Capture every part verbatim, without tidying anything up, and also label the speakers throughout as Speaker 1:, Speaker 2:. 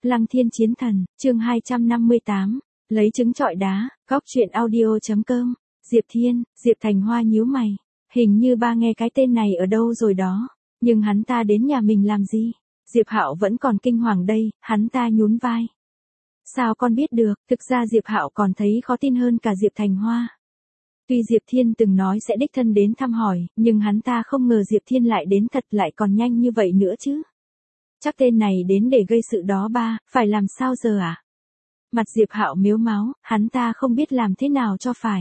Speaker 1: Lăng Thiên Chiến Thần, chương hai trăm năm mươi tám, lấy trứng trọi đá, góc truyện audio.com, Diệp Thiên, Diệp Thành Hoa nhíu mày, hình như ba nghe cái tên này ở đâu rồi đó, nhưng hắn ta đến nhà mình làm gì? Diệp Hạo vẫn còn kinh hoàng đây, hắn ta nhún vai. Sao con biết được, thực ra Diệp Hạo còn thấy khó tin hơn cả Diệp Thành Hoa. Tuy Diệp Thiên từng nói sẽ đích thân đến thăm hỏi, nhưng hắn ta không ngờ Diệp Thiên lại đến thật lại còn nhanh như vậy nữa chứ. Chắc tên này đến để gây sự đó ba, phải làm sao giờ à? Mặt Diệp Hạo mếu máo, hắn ta không biết làm thế nào cho phải.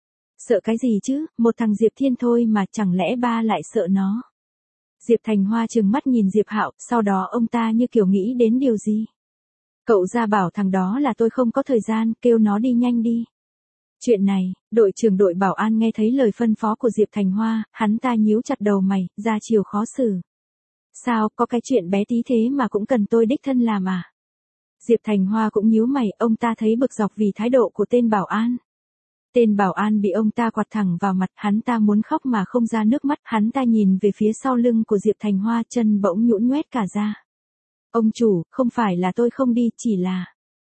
Speaker 1: Sợ cái gì chứ, một thằng Diệp Thiên thôi mà chẳng lẽ ba lại sợ nó. Diệp Thành Hoa trừng mắt nhìn Diệp Hạo, sau đó ông ta như kiểu nghĩ đến điều gì. Cậu ra bảo thằng đó là tôi không có thời gian, kêu nó đi nhanh đi. Chuyện này, đội trưởng đội bảo an nghe thấy lời phân phó của Diệp Thành Hoa, hắn ta nhíu chặt đầu mày, ra chiều khó xử. Sao, có cái chuyện bé tí thế mà cũng cần tôi đích thân làm à? Diệp Thành Hoa cũng nhíu mày, ông ta thấy bực dọc vì thái độ của tên bảo an. Tên bảo an bị ông ta quạt thẳng vào mặt, hắn ta muốn khóc mà không ra nước mắt, hắn ta nhìn về phía sau lưng của Diệp Thành Hoa, chân bỗng nhũn nhoét cả ra. Ông chủ, không phải là tôi không đi, chỉ là...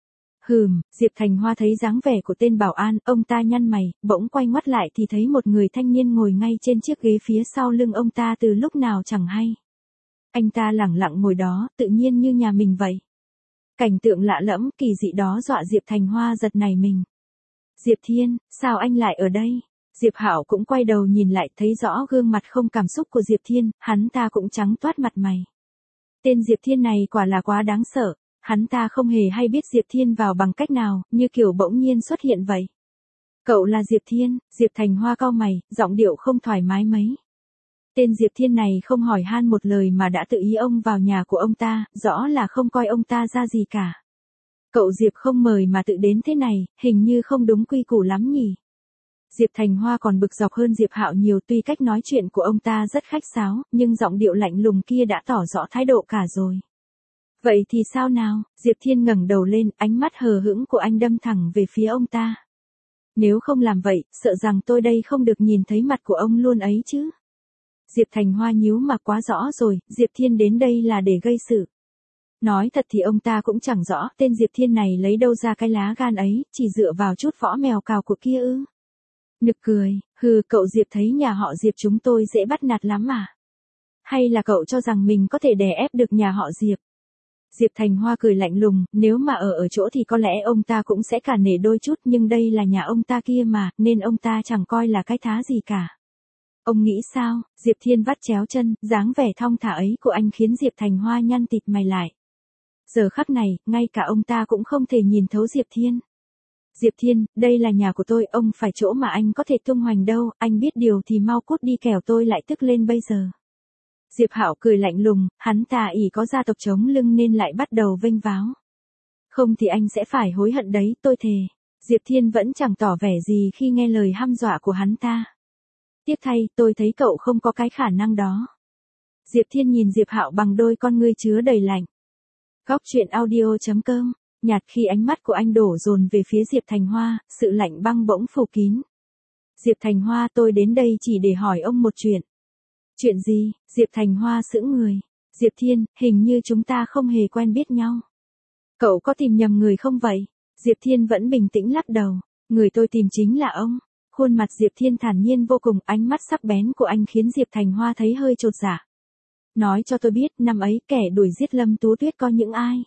Speaker 1: Hừm, Diệp Thành Hoa thấy dáng vẻ của tên bảo an, ông ta nhăn mày, bỗng quay ngoắt lại thì thấy một người thanh niên ngồi ngay trên chiếc ghế phía sau lưng ông ta từ lúc nào chẳng hay. Anh ta lẳng lặng ngồi đó, tự nhiên như nhà mình vậy. Cảnh tượng lạ lẫm, kỳ dị đó dọa Diệp Thành Hoa giật nảy mình. Diệp Thiên, sao anh lại ở đây? Diệp Hạo cũng quay đầu nhìn lại, thấy rõ gương mặt không cảm xúc của Diệp Thiên, hắn ta cũng trắng toát mặt mày. Tên Diệp Thiên này quả là quá đáng sợ, hắn ta không hề hay biết Diệp Thiên vào bằng cách nào, như kiểu bỗng nhiên xuất hiện vậy. Cậu là Diệp Thiên, Diệp Thành Hoa cau mày, giọng điệu không thoải mái mấy. Tên Diệp Thiên này không hỏi han một lời mà đã tự ý ông vào nhà của ông ta, rõ là không coi ông ta ra gì cả. Cậu Diệp không mời mà tự đến thế này, hình như không đúng quy củ lắm nhỉ. Diệp Thành Hoa còn bực dọc hơn Diệp Hạo nhiều, tuy cách nói chuyện của ông ta rất khách sáo, nhưng giọng điệu lạnh lùng kia đã tỏ rõ thái độ cả rồi. Vậy thì sao nào? Diệp Thiên ngẩng đầu lên, ánh mắt hờ hững của anh đâm thẳng về phía ông ta. Nếu không làm vậy, sợ rằng tôi đây không được nhìn thấy mặt của ông luôn ấy chứ. Diệp Thành Hoa nhíu mà quá rõ rồi, Diệp Thiên đến đây là để gây sự. Nói thật thì ông ta cũng chẳng rõ tên Diệp Thiên này lấy đâu ra cái lá gan ấy, chỉ dựa vào chút võ mèo cào của kia ư. Nực cười, hừ, cậu Diệp thấy nhà họ Diệp chúng tôi dễ bắt nạt lắm mà. Hay là cậu cho rằng mình có thể đè ép được nhà họ Diệp? Diệp Thành Hoa cười lạnh lùng, nếu mà ở ở chỗ thì có lẽ ông ta cũng sẽ cả nể đôi chút, nhưng đây là nhà ông ta kia mà, nên ông ta chẳng coi là cái thá gì cả. Ông nghĩ sao? Diệp Thiên vắt chéo chân, dáng vẻ thong thả ấy của anh khiến Diệp Thành Hoa nhăn tịt mày lại. Giờ khắc này, ngay cả ông ta cũng không thể nhìn thấu Diệp Thiên. Diệp Thiên, đây là nhà của tôi, ông phải chỗ mà anh có thể tung hoành đâu, anh biết điều thì mau cút đi kẻo tôi lại tức lên bây giờ. Diệp Hạo cười lạnh lùng, hắn ta ỷ có gia tộc chống lưng nên lại bắt đầu vênh váo. Không thì anh sẽ phải hối hận đấy, tôi thề. Diệp Thiên vẫn chẳng tỏ vẻ gì khi nghe lời hăm dọa của hắn ta. Tiếc thay, tôi thấy cậu không có cái khả năng đó. Diệp Thiên nhìn Diệp Hạo bằng đôi con ngươi chứa đầy lạnh. Góc truyện audio.com, nhạt khi ánh mắt của anh đổ dồn về phía Diệp Thành Hoa, sự lạnh băng bỗng phủ kín. Diệp Thành Hoa, tôi đến đây chỉ để hỏi ông một chuyện. Chuyện gì? Diệp Thành Hoa sững người. Diệp Thiên, hình như chúng ta không hề quen biết nhau. Cậu có tìm nhầm người không vậy? Diệp Thiên vẫn bình tĩnh lắc đầu. Người tôi tìm chính là ông. Khuôn mặt Diệp Thiên thản nhiên vô cùng, ánh mắt sắc bén của anh khiến Diệp Thành Hoa thấy hơi chột dạ. Nói cho tôi biết, năm ấy kẻ đuổi giết Lâm Tú Tuyết có những ai?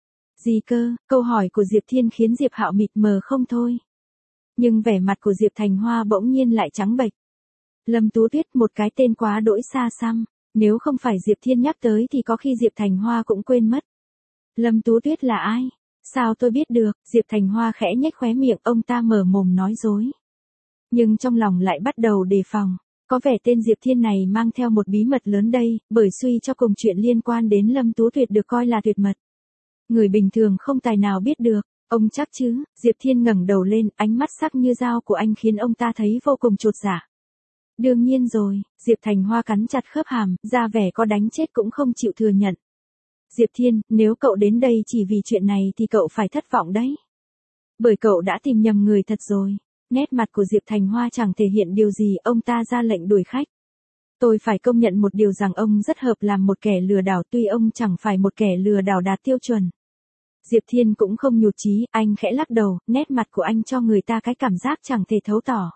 Speaker 1: Gì cơ? Câu hỏi của Diệp Thiên khiến Diệp Hạo mịt mờ không thôi. Nhưng vẻ mặt của Diệp Thành Hoa bỗng nhiên lại trắng bệch. Lâm Tú Tuyết, một cái tên quá đỗi xa xăm, nếu không phải Diệp Thiên nhắc tới thì có khi Diệp Thành Hoa cũng quên mất. Lâm Tú Tuyết là ai? Sao tôi biết được? Diệp Thành Hoa khẽ nhếch khóe miệng, ông ta mở mồm nói dối. Nhưng trong lòng lại bắt đầu đề phòng, có vẻ tên Diệp Thiên này mang theo một bí mật lớn đây, bởi suy cho cùng chuyện liên quan đến Lâm Tú Tuyệt được coi là tuyệt mật. Người bình thường không tài nào biết được, ông chắc chứ? Diệp Thiên ngẩng đầu lên, ánh mắt sắc như dao của anh khiến ông ta thấy vô cùng chột dạ. Đương nhiên rồi, Diệp Thành Hoa cắn chặt khớp hàm, ra vẻ có đánh chết cũng không chịu thừa nhận. Diệp Thiên, nếu cậu đến đây chỉ vì chuyện này thì cậu phải thất vọng đấy. Bởi cậu đã tìm nhầm người thật rồi. Nét mặt của Diệp Thành Hoa chẳng thể hiện điều gì, ông ta ra lệnh đuổi khách. Tôi phải công nhận một điều rằng ông rất hợp làm một kẻ lừa đảo, tuy ông chẳng phải một kẻ lừa đảo đạt tiêu chuẩn. Diệp Thiên cũng không nhụt chí, anh khẽ lắc đầu, nét mặt của anh cho người ta cái cảm giác chẳng thể thấu tỏ.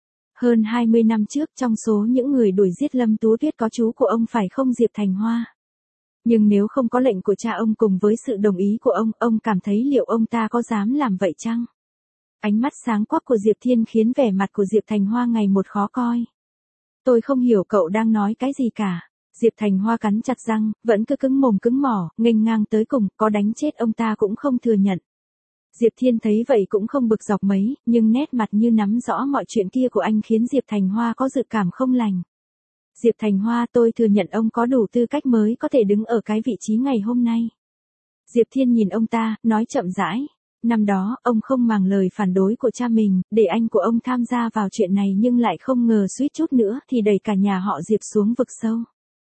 Speaker 1: Hơn hai mươi năm trước trong số những người đuổi giết Lâm Tú Tuyết có chú của ông phải không Diệp Thành Hoa. Nhưng nếu không có lệnh của cha ông cùng với sự đồng ý của ông, ông cảm thấy liệu ông ta có dám làm vậy chăng? Ánh mắt sáng quắc của Diệp Thiên khiến vẻ mặt của Diệp Thành Hoa ngày một khó coi. Tôi không hiểu cậu đang nói cái gì cả. Diệp Thành Hoa cắn chặt răng, vẫn cứ cứng mồm cứng mỏ, nghênh ngang tới cùng, có đánh chết ông ta cũng không thừa nhận. Diệp Thiên thấy vậy cũng không bực dọc mấy, nhưng nét mặt như nắm rõ mọi chuyện kia của anh khiến Diệp Thành Hoa có dự cảm không lành. Diệp Thành Hoa, tôi thừa nhận ông có đủ tư cách mới có thể đứng ở cái vị trí ngày hôm nay. Diệp Thiên nhìn ông ta, nói chậm rãi. Năm đó, ông không màng lời phản đối của cha mình, để anh của ông tham gia vào chuyện này nhưng lại không ngờ suýt chút nữa thì đẩy cả nhà họ Diệp xuống vực sâu.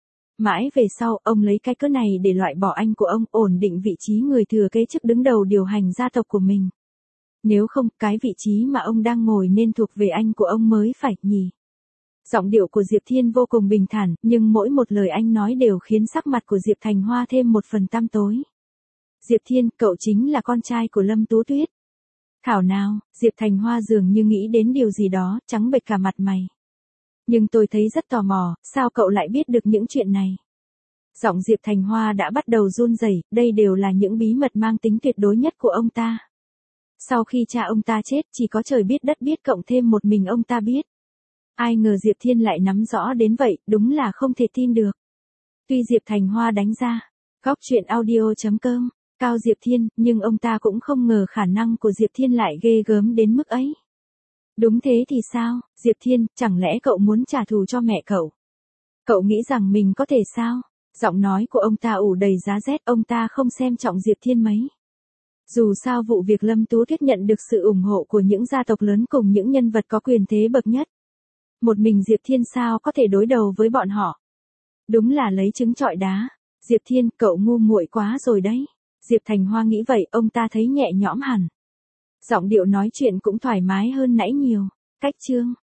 Speaker 1: Mãi về sau, ông lấy cái cớ này để loại bỏ anh của ông, ổn định vị trí người thừa kế chức đứng đầu điều hành gia tộc của mình. Nếu không, cái vị trí mà ông đang ngồi nên thuộc về anh của ông mới phải, nhỉ? Giọng điệu của Diệp Thiên vô cùng bình thản, nhưng mỗi một lời anh nói đều khiến sắc mặt của Diệp Thành Hoa thêm một phần tăm tối. Diệp Thiên, cậu chính là con trai của Lâm Tú Tuyết. Thảo nào, Diệp Thành Hoa dường như nghĩ đến điều gì đó, trắng bệch cả mặt mày. Nhưng tôi thấy rất tò mò, sao cậu lại biết được những chuyện này? Giọng Diệp Thành Hoa đã bắt đầu run rẩy, đây đều là những bí mật mang tính tuyệt đối nhất của ông ta. Sau khi cha ông ta chết, chỉ có trời biết đất biết cộng thêm một mình ông ta biết. Ai ngờ Diệp Thiên lại nắm rõ đến vậy, đúng là không thể tin được. Tuy Diệp Thành Hoa đánh ra, góc truyện audio chấm com, cao Diệp Thiên, nhưng ông ta cũng không ngờ khả năng của Diệp Thiên lại ghê gớm đến mức ấy. Đúng thế thì sao, Diệp Thiên, chẳng lẽ cậu muốn trả thù cho mẹ cậu? Cậu nghĩ rằng mình có thể sao? Giọng nói của ông ta ủ đầy giá rét, ông ta không xem trọng Diệp Thiên mấy. Dù sao vụ việc Lâm Tú Tuyết nhận được sự ủng hộ của những gia tộc lớn cùng những nhân vật có quyền thế bậc nhất. Một mình Diệp Thiên sao có thể đối đầu với bọn họ? Đúng là lấy trứng trọi đá. Diệp Thiên, cậu ngu muội quá rồi đấy. Diệp Thành Hoa nghĩ vậy, ông ta thấy nhẹ nhõm hẳn. Giọng điệu nói chuyện cũng thoải mái hơn nãy nhiều. Cách chương